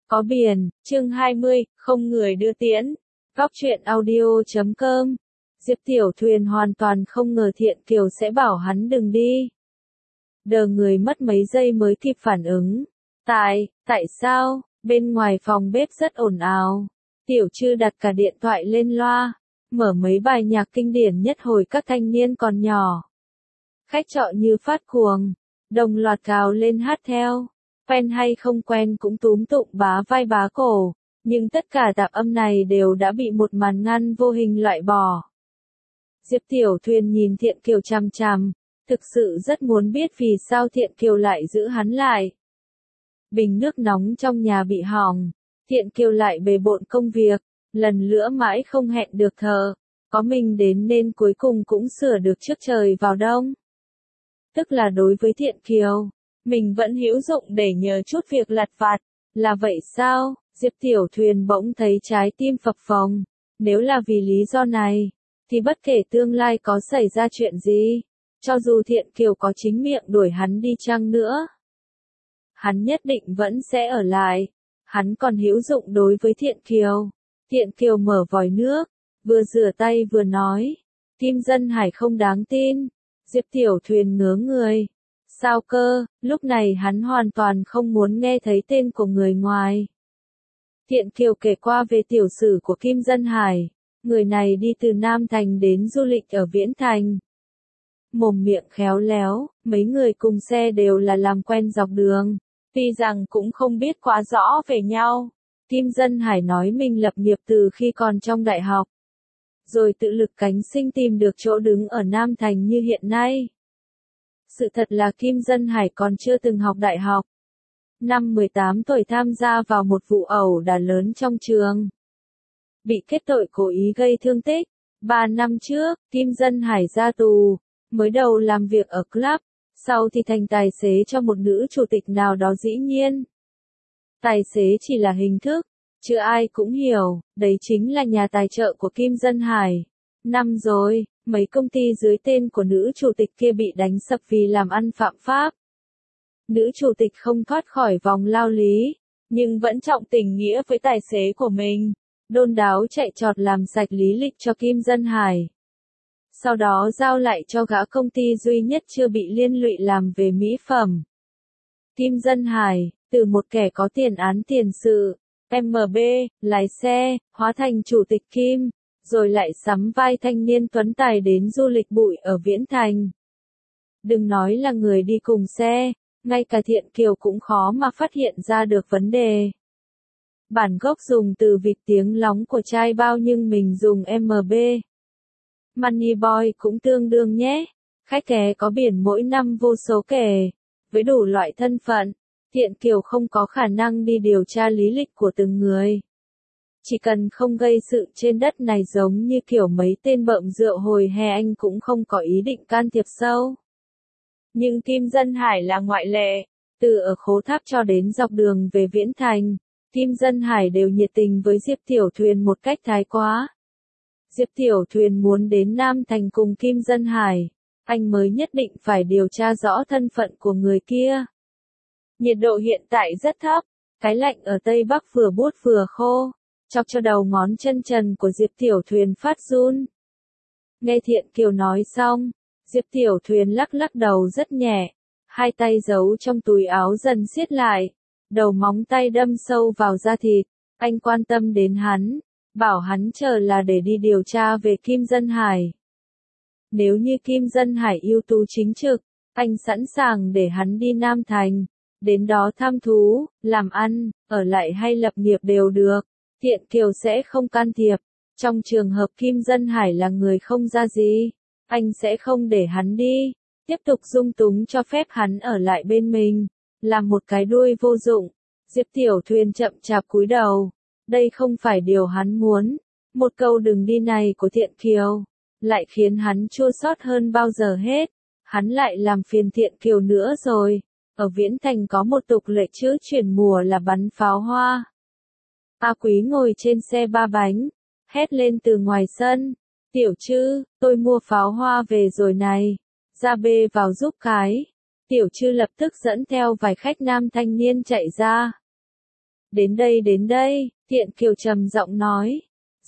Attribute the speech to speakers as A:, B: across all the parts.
A: Có biển, chương 20, không người đưa tiễn. Góc truyện audio.com. Diệp Tiểu Thuyền hoàn toàn không ngờ Thiện Kiều sẽ bảo hắn đừng đi. Đờ người mất mấy giây mới kịp phản ứng. Tại sao, bên ngoài phòng bếp rất ồn ào. Tiểu Trư đặt cả điện thoại lên loa, mở mấy bài nhạc kinh điển nhất hồi các thanh niên còn nhỏ. Khách trọ như phát cuồng, đồng loạt gào lên hát theo. Quen hay không quen cũng túm tụng bá vai bá cổ, nhưng tất cả tạp âm này đều đã bị một màn ngăn vô hình loại bỏ. Diệp Tiểu Thuyền nhìn Thiện Kiều chằm chằm, thực sự rất muốn biết vì sao Thiện Kiều lại giữ hắn lại. Bình nước nóng trong nhà bị hỏng, Thiện Kiều lại bề bộn công việc, lần nữa mãi không hẹn được thờ, có mình đến nên cuối cùng cũng sửa được trước trời vào đông. Tức là đối với Thiện Kiều, mình vẫn hữu dụng để nhờ chút việc lặt vặt, là vậy sao? Diệp Tiểu Thuyền bỗng thấy trái tim phập phồng, nếu là vì lý do này, thì bất kể tương lai có xảy ra chuyện gì, cho dù Thiện Kiều có chính miệng đuổi hắn đi chăng nữa, hắn nhất định vẫn sẽ ở lại, hắn còn hữu dụng đối với Thiện Kiều. Thiện Kiều mở vòi nước, vừa rửa tay vừa nói, Kim Dân Hải không đáng tin. Diệp Tiểu Thuyền ngớ người. Sao cơ, lúc này hắn hoàn toàn không muốn nghe thấy tên của người ngoài. Thiện Kiều kể qua về tiểu sử của Kim Dân Hải, người này đi từ Nam Thành đến du lịch ở Viễn Thành. Mồm miệng khéo léo, mấy người cùng xe đều là làm quen dọc đường, tuy rằng cũng không biết quá rõ về nhau. Kim Dân Hải nói mình lập nghiệp từ khi còn trong đại học, rồi tự lực cánh sinh tìm được chỗ đứng ở Nam Thành như hiện nay. Sự thật là Kim Dân Hải còn chưa từng học đại học. Năm 18 tuổi tham gia vào một vụ ẩu đả lớn trong trường. Bị kết tội cố ý gây thương tích. 3 năm trước, Kim Dân Hải ra tù. Mới đầu làm việc ở club, sau thì thành tài xế cho một nữ chủ tịch nào đó dĩ nhiên. Tài xế chỉ là hình thức, chứ ai cũng hiểu, đấy chính là nhà tài trợ của Kim Dân Hải. Năm rồi, mấy công ty dưới tên của nữ chủ tịch kia bị đánh sập vì làm ăn phạm pháp. Nữ chủ tịch không thoát khỏi vòng lao lý, nhưng vẫn trọng tình nghĩa với tài xế của mình, đôn đáo chạy trọt làm sạch lý lịch cho Kim Dân Hải. Sau đó giao lại cho gã công ty duy nhất chưa bị liên lụy làm về mỹ phẩm. Kim Dân Hải, từ một kẻ có tiền án tiền sự, MB, lái xe, hóa thành chủ tịch Kim, rồi lại sắm vai thanh niên tuấn tài đến du lịch bụi ở Viễn Thành. Đừng nói là người đi cùng xe, ngay cả Thiện Kiều cũng khó mà phát hiện ra được vấn đề. Bản gốc dùng từ vịt tiếng lóng của trai bao nhưng mình dùng MB. Money Boy cũng tương đương nhé. Khách ghé có biển mỗi năm vô số kể. Với đủ loại thân phận, Thiện Kiều không có khả năng đi điều tra lý lịch của từng người. Chỉ cần không gây sự trên đất này giống như kiểu mấy tên bợm rượu hồi hè anh cũng không có ý định can thiệp sâu. Nhưng Kim Dân Hải là ngoại lệ. Từ ở Khố Tháp cho đến dọc đường về Viễn Thành, Kim Dân Hải đều nhiệt tình với Diệp Tiểu Thuyền một cách thái quá. Diệp Tiểu Thuyền muốn đến Nam Thành cùng Kim Dân Hải, anh mới nhất định phải điều tra rõ thân phận của người kia. Nhiệt độ hiện tại rất thấp, cái lạnh ở Tây Bắc vừa buốt vừa khô, chọc cho đầu ngón chân trần của Diệp Tiểu Thuyền phát run. Nghe Thiện Kiều nói xong, Diệp Tiểu Thuyền lắc lắc đầu rất nhẹ, hai tay giấu trong túi áo dần siết lại, đầu móng tay đâm sâu vào da thịt. Anh quan tâm đến hắn, bảo hắn chờ là để đi điều tra về Kim Dân Hải. Nếu như Kim Dân Hải ưu tú chính trực, anh sẵn sàng để hắn đi Nam Thành, đến đó thăm thú, làm ăn, ở lại hay lập nghiệp đều được, Thiện Kiều sẽ không can thiệp. Trong trường hợp Kim Dân Hải là người không ra gì, anh sẽ không để hắn đi, tiếp tục dung túng cho phép hắn ở lại bên mình, làm một cái đuôi vô dụng. Diệp Tiểu Thuyền chậm chạp cúi đầu, đây không phải điều hắn muốn. Một câu đừng đi này của Thiện Kiều, lại khiến hắn chua xót hơn bao giờ hết. Hắn lại làm phiền Thiện Kiều nữa rồi. Ở Viễn Thành có một tục lệ chữ chuyển mùa là bắn pháo hoa. A Quý ngồi trên xe ba bánh, hét lên từ ngoài sân, Tiểu Trư, tôi mua pháo hoa về rồi này, ra bê vào giúp cái. Tiểu Trư lập tức dẫn theo vài khách nam thanh niên chạy ra. đến đây, Thiện Kiều trầm giọng nói.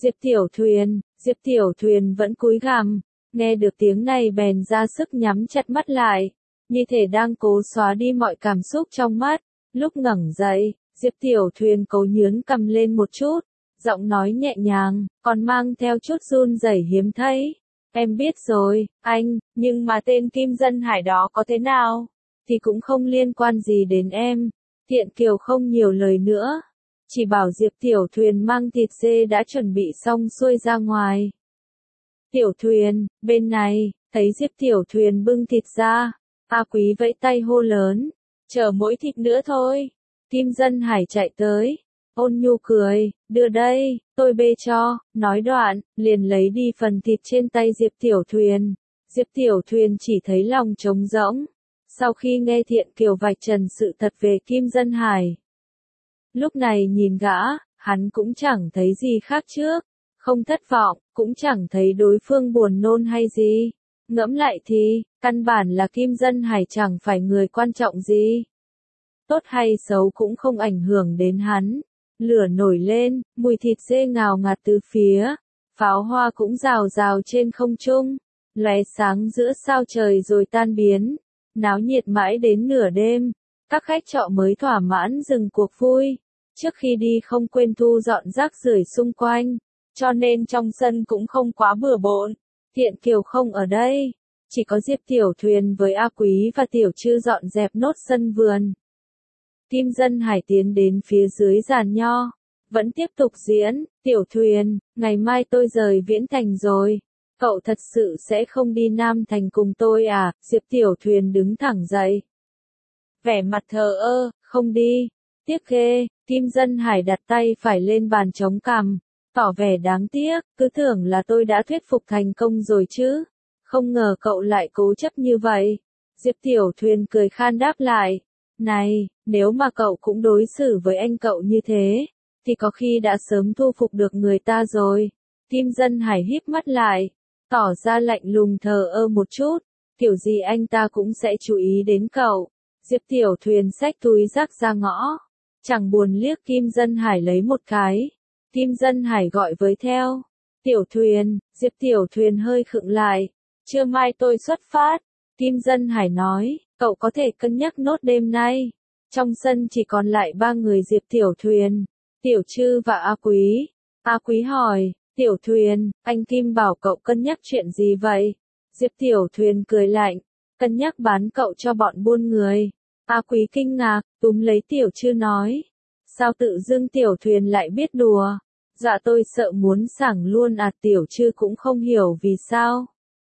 A: Diệp Tiểu Thuyền vẫn cúi gằm, nghe được tiếng này bèn ra sức nhắm chặt mắt lại, như thể đang cố xóa đi mọi cảm xúc trong mắt. Lúc ngẩng dậy, Diệp Tiểu Thuyền cố nhướng cằm lên một chút, giọng nói nhẹ nhàng, còn mang theo chút run rẩy hiếm thấy. Em biết rồi, anh, nhưng mà tên Kim Dân Hải đó có thế nào, thì cũng không liên quan gì đến em. Thiện Kiều không nhiều lời nữa, chỉ bảo Diệp Tiểu Thuyền mang thịt dê đã chuẩn bị xong xuôi ra ngoài. Tiểu Thuyền, bên này, thấy Diệp Tiểu Thuyền bưng thịt ra, A Quý vẫy tay hô lớn, chờ mỗi thịt nữa thôi. Kim Dân Hải chạy tới, ôn nhu cười, đưa đây, tôi bê cho, nói đoạn, liền lấy đi phần thịt trên tay Diệp Tiểu Thuyền. Diệp Tiểu Thuyền chỉ thấy lòng trống rỗng, sau khi nghe Thiện Kiều vạch trần sự thật về Kim Dân Hải. Lúc này nhìn gã, hắn cũng chẳng thấy gì khác trước, không thất vọng, cũng chẳng thấy đối phương buồn nôn hay gì. Ngẫm lại thì, căn bản là Kim Dân Hải chẳng phải người quan trọng gì. Tốt hay xấu cũng không ảnh hưởng đến hắn. Lửa nổi lên, mùi thịt dê ngào ngạt từ phía, pháo hoa cũng rào rào trên không trung, lóe sáng giữa sao trời rồi tan biến, náo nhiệt mãi đến nửa đêm. Các khách trọ mới thỏa mãn dừng cuộc vui, trước khi đi không quên thu dọn rác rưởi xung quanh, cho nên trong sân cũng không quá bừa bộn. Thiện Kiều không ở đây, chỉ có Diệp Tiểu Thuyền với A Quý và Tiểu Trư dọn dẹp nốt sân vườn. Kim Dân Hải tiến đến phía dưới giàn nho, vẫn tiếp tục diễn, Tiểu Thuyền, ngày mai tôi rời Viễn Thành rồi, cậu thật sự sẽ không đi Nam Thành cùng tôi à? Diệp Tiểu Thuyền đứng thẳng dậy, vẻ mặt thờ ơ, không đi. Tiếc ghê. Kim Dân Hải đặt tay phải lên bàn chống cằm, tỏ vẻ đáng tiếc, cứ tưởng là tôi đã thuyết phục thành công rồi chứ, không ngờ cậu lại cố chấp như vậy. Diệp Tiểu Thuyền cười khan đáp lại, này, nếu mà cậu cũng đối xử với anh cậu như thế, thì có khi đã sớm thu phục được người ta rồi. Kim Dân Hải híp mắt lại, tỏ ra lạnh lùng thờ ơ một chút, kiểu gì anh ta cũng sẽ chú ý đến cậu. Diệp Tiểu Thuyền xách túi rác ra ngõ, chẳng buồn liếc Kim Dân Hải lấy một cái. Kim Dân Hải gọi với theo, Tiểu Thuyền. Diệp Tiểu Thuyền hơi khựng lại, trưa mai tôi xuất phát. Kim Dân Hải nói, cậu có thể cân nhắc nốt đêm nay. Trong sân chỉ còn lại 3 người Diệp Tiểu Thuyền, Tiểu Trư và A Quý. A Quý hỏi, Tiểu Thuyền, anh Kim bảo cậu cân nhắc chuyện gì vậy? Diệp Tiểu Thuyền cười lạnh, cân nhắc bán cậu cho bọn buôn người. A Quý kinh ngạc, túm lấy Tiểu Trư nói, sao tự dưng Tiểu Thuyền lại biết đùa? Dạ tôi sợ muốn sảng luôn à? Tiểu Trư cũng không hiểu vì sao.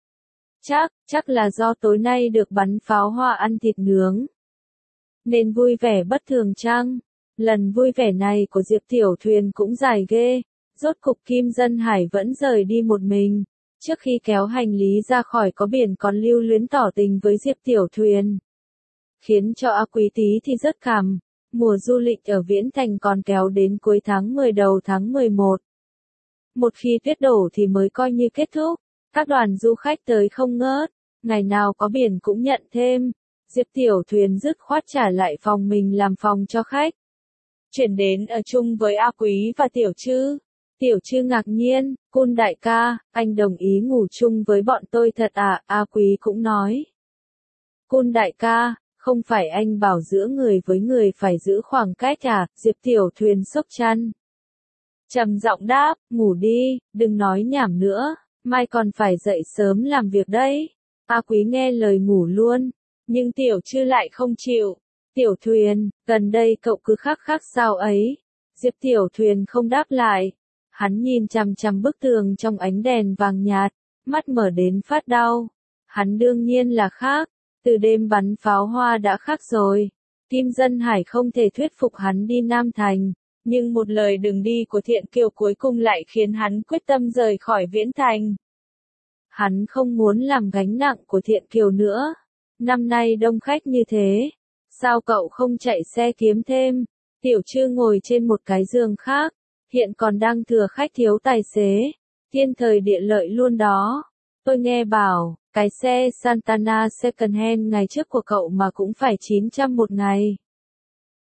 A: Chắc là do tối nay được bắn pháo hoa ăn thịt nướng, nên vui vẻ bất thường chăng? Lần vui vẻ này của Diệp Tiểu Thuyền cũng dài ghê. Rốt cục Kim Dân Hải vẫn rời đi một mình. Trước khi kéo hành lý ra khỏi có biển còn lưu luyến tỏ tình với Diệp Tiểu Thuyền, khiến cho A Quý tí thì rất cảm. Mùa du lịch ở Viễn Thành còn kéo đến cuối tháng 10 đầu tháng 11. Một khi tuyết đổ thì mới coi như kết thúc. Các đoàn du khách tới không ngớt, ngày nào có biển cũng nhận thêm. Diệp Tiểu Thuyền dứt khoát trả lại phòng mình làm phòng cho khách, chuyển đến ở chung với A Quý và Tiểu Trư. Tiểu Trư ngạc nhiên, Cun đại ca, anh đồng ý ngủ chung với bọn tôi thật à? A Quý cũng nói, Cun đại ca, không phải anh bảo giữa người với người phải giữ khoảng cách à? Diệp Tiểu Thuyền xốc chăn, trầm giọng đáp, ngủ đi, đừng nói nhảm nữa, mai còn phải dậy sớm làm việc đấy. A Quý nghe lời ngủ luôn, nhưng Tiểu Trư lại không chịu. Tiểu Thuyền, gần đây cậu cứ khắc sao ấy? Diệp Tiểu Thuyền không đáp lại. Hắn nhìn chằm chằm bức tường trong ánh đèn vàng nhạt, mắt mở đến phát đau. Hắn đương nhiên là khác, từ đêm bắn pháo hoa đã khác rồi. Kim Dân Hải không thể thuyết phục hắn đi Nam Thành, nhưng một lời đừng đi của Thiện Kiều cuối cùng lại khiến hắn quyết tâm rời khỏi Viễn Thành. Hắn không muốn làm gánh nặng của Thiện Kiều nữa. Năm nay đông khách như thế, sao cậu không chạy xe kiếm thêm? Tiểu Trư ngồi trên một cái giường khác, hiện còn đang thừa khách thiếu tài xế, thiên thời địa lợi luôn đó. Tôi nghe bảo, cái xe Santana second hand ngày trước của cậu mà cũng phải 900 một ngày.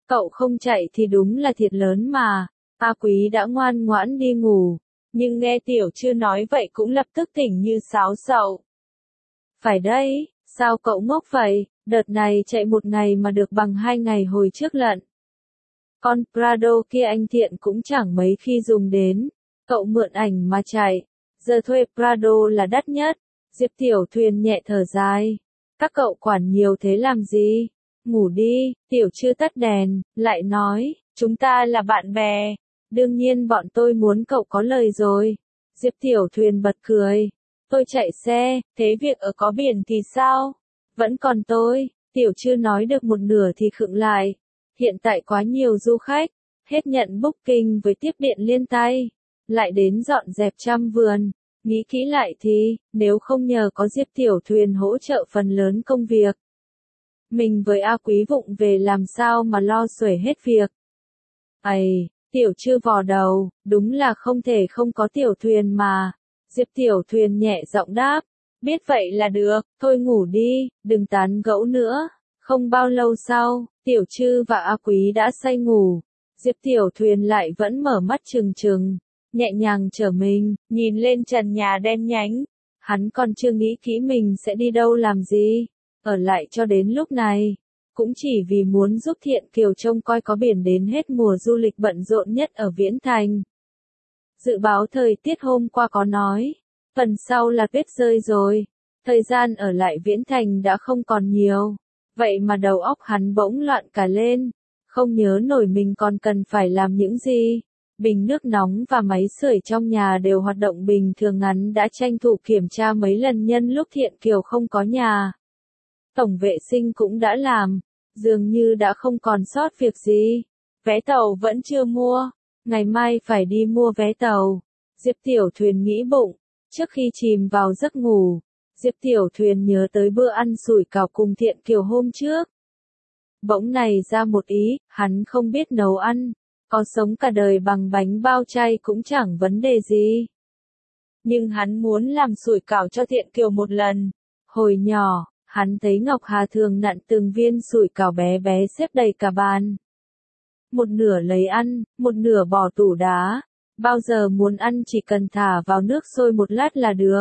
A: Cậu không chạy thì đúng là thiệt lớn mà. A Quý đã ngoan ngoãn đi ngủ, nhưng nghe Tiểu Trư nói vậy cũng lập tức tỉnh như sáo sậu. Phải đấy, sao cậu ngốc vậy, đợt này chạy một ngày mà được bằng 2 ngày hồi trước lận. Con Prado kia anh Thiện cũng chẳng mấy khi dùng đến, cậu mượn ảnh mà chạy, giờ thuê Prado là đắt nhất. Diệp Tiểu Thuyền nhẹ thở dài, các cậu quản nhiều thế làm gì, ngủ đi. Tiểu Trư tắt đèn, lại nói, chúng ta là bạn bè, đương nhiên bọn tôi muốn cậu có lời rồi. Diệp Tiểu Thuyền bật cười, tôi chạy xe, thế việc ở có biển thì sao? Vẫn còn tôi. Tiểu Trư nói được một nửa thì khựng lại. Hiện tại quá nhiều du khách, hết nhận booking với tiếp điện liên tay, lại đến dọn dẹp trăm vườn. Nghĩ kỹ lại thì, nếu không nhờ có Diệp Tiểu Thuyền hỗ trợ phần lớn công việc, mình với A Quý vụng về làm sao mà lo xuể hết việc. Ây, Tiểu Trư vò đầu, đúng là không thể không có Tiểu Thuyền mà. Diệp Tiểu Thuyền nhẹ giọng đáp, biết vậy là được, thôi ngủ đi, đừng tán gẫu nữa. Không bao lâu sau, Tiểu Trư và A Quý đã say ngủ. Diệp Tiểu Thuyền lại vẫn mở mắt trừng trừng, nhẹ nhàng trở mình, nhìn lên trần nhà đen nhánh. Hắn còn chưa nghĩ kỹ mình sẽ đi đâu làm gì, ở lại cho đến lúc này, cũng chỉ vì muốn giúp Thiện Kiều trông coi có biển đến hết mùa du lịch bận rộn nhất ở Viễn Thành. Dự báo thời tiết hôm qua có nói, phần sau là tuyết rơi rồi, thời gian ở lại Viễn Thành đã không còn nhiều, vậy mà đầu óc hắn bỗng loạn cả lên, không nhớ nổi mình còn cần phải làm những gì. Bình nước nóng và máy sưởi trong nhà đều hoạt động bình thường, hắn đã tranh thủ kiểm tra mấy lần nhân lúc Thiện Kiều không có nhà. Tổng vệ sinh cũng đã làm, dường như đã không còn sót việc gì. Vé tàu vẫn chưa mua, ngày mai phải đi mua vé tàu. Diệp Tiểu Thuyền nghĩ bụng, trước khi chìm vào giấc ngủ, Diệp Tiểu Thuyền nhớ tới bữa ăn sủi cảo cùng Thiện Kiều hôm trước. Bỗng này ra một ý, hắn không biết nấu ăn, có sống cả đời bằng bánh bao chay cũng chẳng vấn đề gì. Nhưng hắn muốn làm sủi cảo cho Thiện Kiều một lần. Hồi nhỏ, hắn thấy Ngọc Hà thường nặn từng viên sủi cảo bé bé xếp đầy cả bàn. Một nửa lấy ăn, một nửa bỏ tủ đá. Bao giờ muốn ăn chỉ cần thả vào nước sôi một lát là được.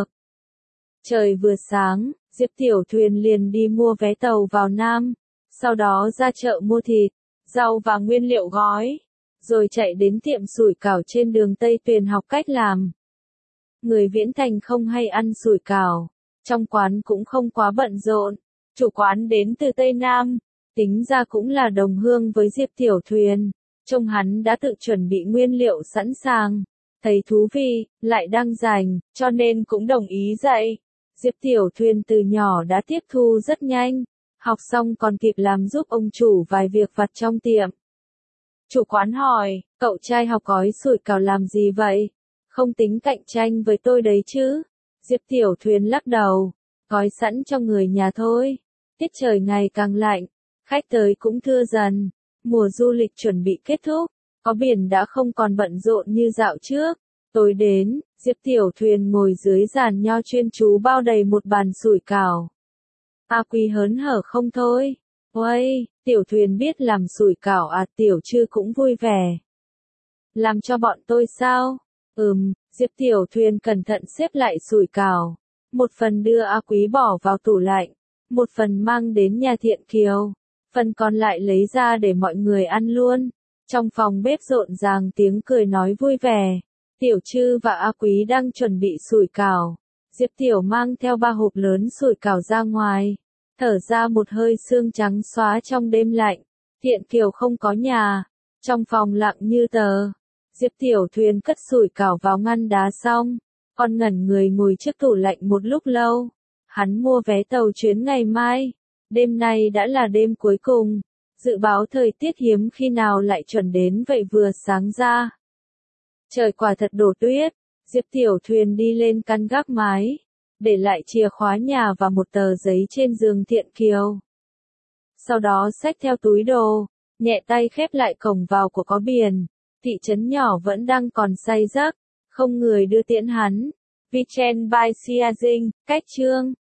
A: Trời vừa sáng, Diệp Tiểu Thuyền liền đi mua vé tàu vào Nam, sau đó ra chợ mua thịt, rau và nguyên liệu gói, rồi chạy đến tiệm sủi cảo trên đường Tây Tuyền học cách làm. Người Viễn Thành không hay ăn sủi cảo, trong quán cũng không quá bận rộn, chủ quán đến từ Tây Nam, tính ra cũng là đồng hương với Diệp Tiểu Thuyền, trông hắn đã tự chuẩn bị nguyên liệu sẵn sàng, thấy thú vị, lại đang rảnh, cho nên cũng đồng ý dạy. Diệp Tiểu Thuyền từ nhỏ đã tiếp thu rất nhanh, học xong còn kịp làm giúp ông chủ vài việc vặt trong tiệm. Chủ quán hỏi, cậu trai học gói sủi cảo làm gì vậy? Không tính cạnh tranh với tôi đấy chứ? Diệp Tiểu Thuyền lắc đầu, gói sẵn cho người nhà thôi. Tiết trời ngày càng lạnh, khách tới cũng thưa dần, mùa du lịch chuẩn bị kết thúc, có biển đã không còn bận rộn như dạo trước. Tối đến, Diệp Tiểu Thuyền ngồi dưới giàn nho chuyên chú bao đầy một bàn sủi cảo. A Quý hớn hở không thôi. Uây, Tiểu Thuyền biết làm sủi cảo à? Tiểu Trư cũng vui vẻ. Làm cho bọn tôi sao? Diệp Tiểu Thuyền cẩn thận xếp lại sủi cảo. Một phần đưa A Quý bỏ vào tủ lạnh, một phần mang đến nhà Thiện Kiều, phần còn lại lấy ra để mọi người ăn luôn. Trong phòng bếp rộn ràng tiếng cười nói vui vẻ. Tiểu Trư và A Quý đang chuẩn bị sủi cảo. Diệp Tiểu mang theo 3 hộp lớn sủi cảo ra ngoài, thở ra một hơi sương trắng xóa trong đêm lạnh. Thiện Kiều không có nhà, trong phòng lặng như tờ. Diệp Tiểu Thuyền cất sủi cảo vào ngăn đá xong, còn ngẩn người ngồi trước tủ lạnh một lúc lâu. Hắn mua vé tàu chuyến ngày mai, đêm nay đã là đêm cuối cùng. Dự báo thời tiết hiếm khi nào lại chuẩn đến vậy vừa sáng ra. Trời quả thật đổ tuyết, Diệp Tiểu Thuyền đi lên căn gác mái, để lại chìa khóa nhà và một tờ giấy trên giường Thiện Kiều. Sau đó xách theo túi đồ, nhẹ tay khép lại cổng vào của có biển. Thị trấn nhỏ vẫn đang còn say giấc, không người đưa tiễn hắn. Vichen by Sia Dinh, cách chương.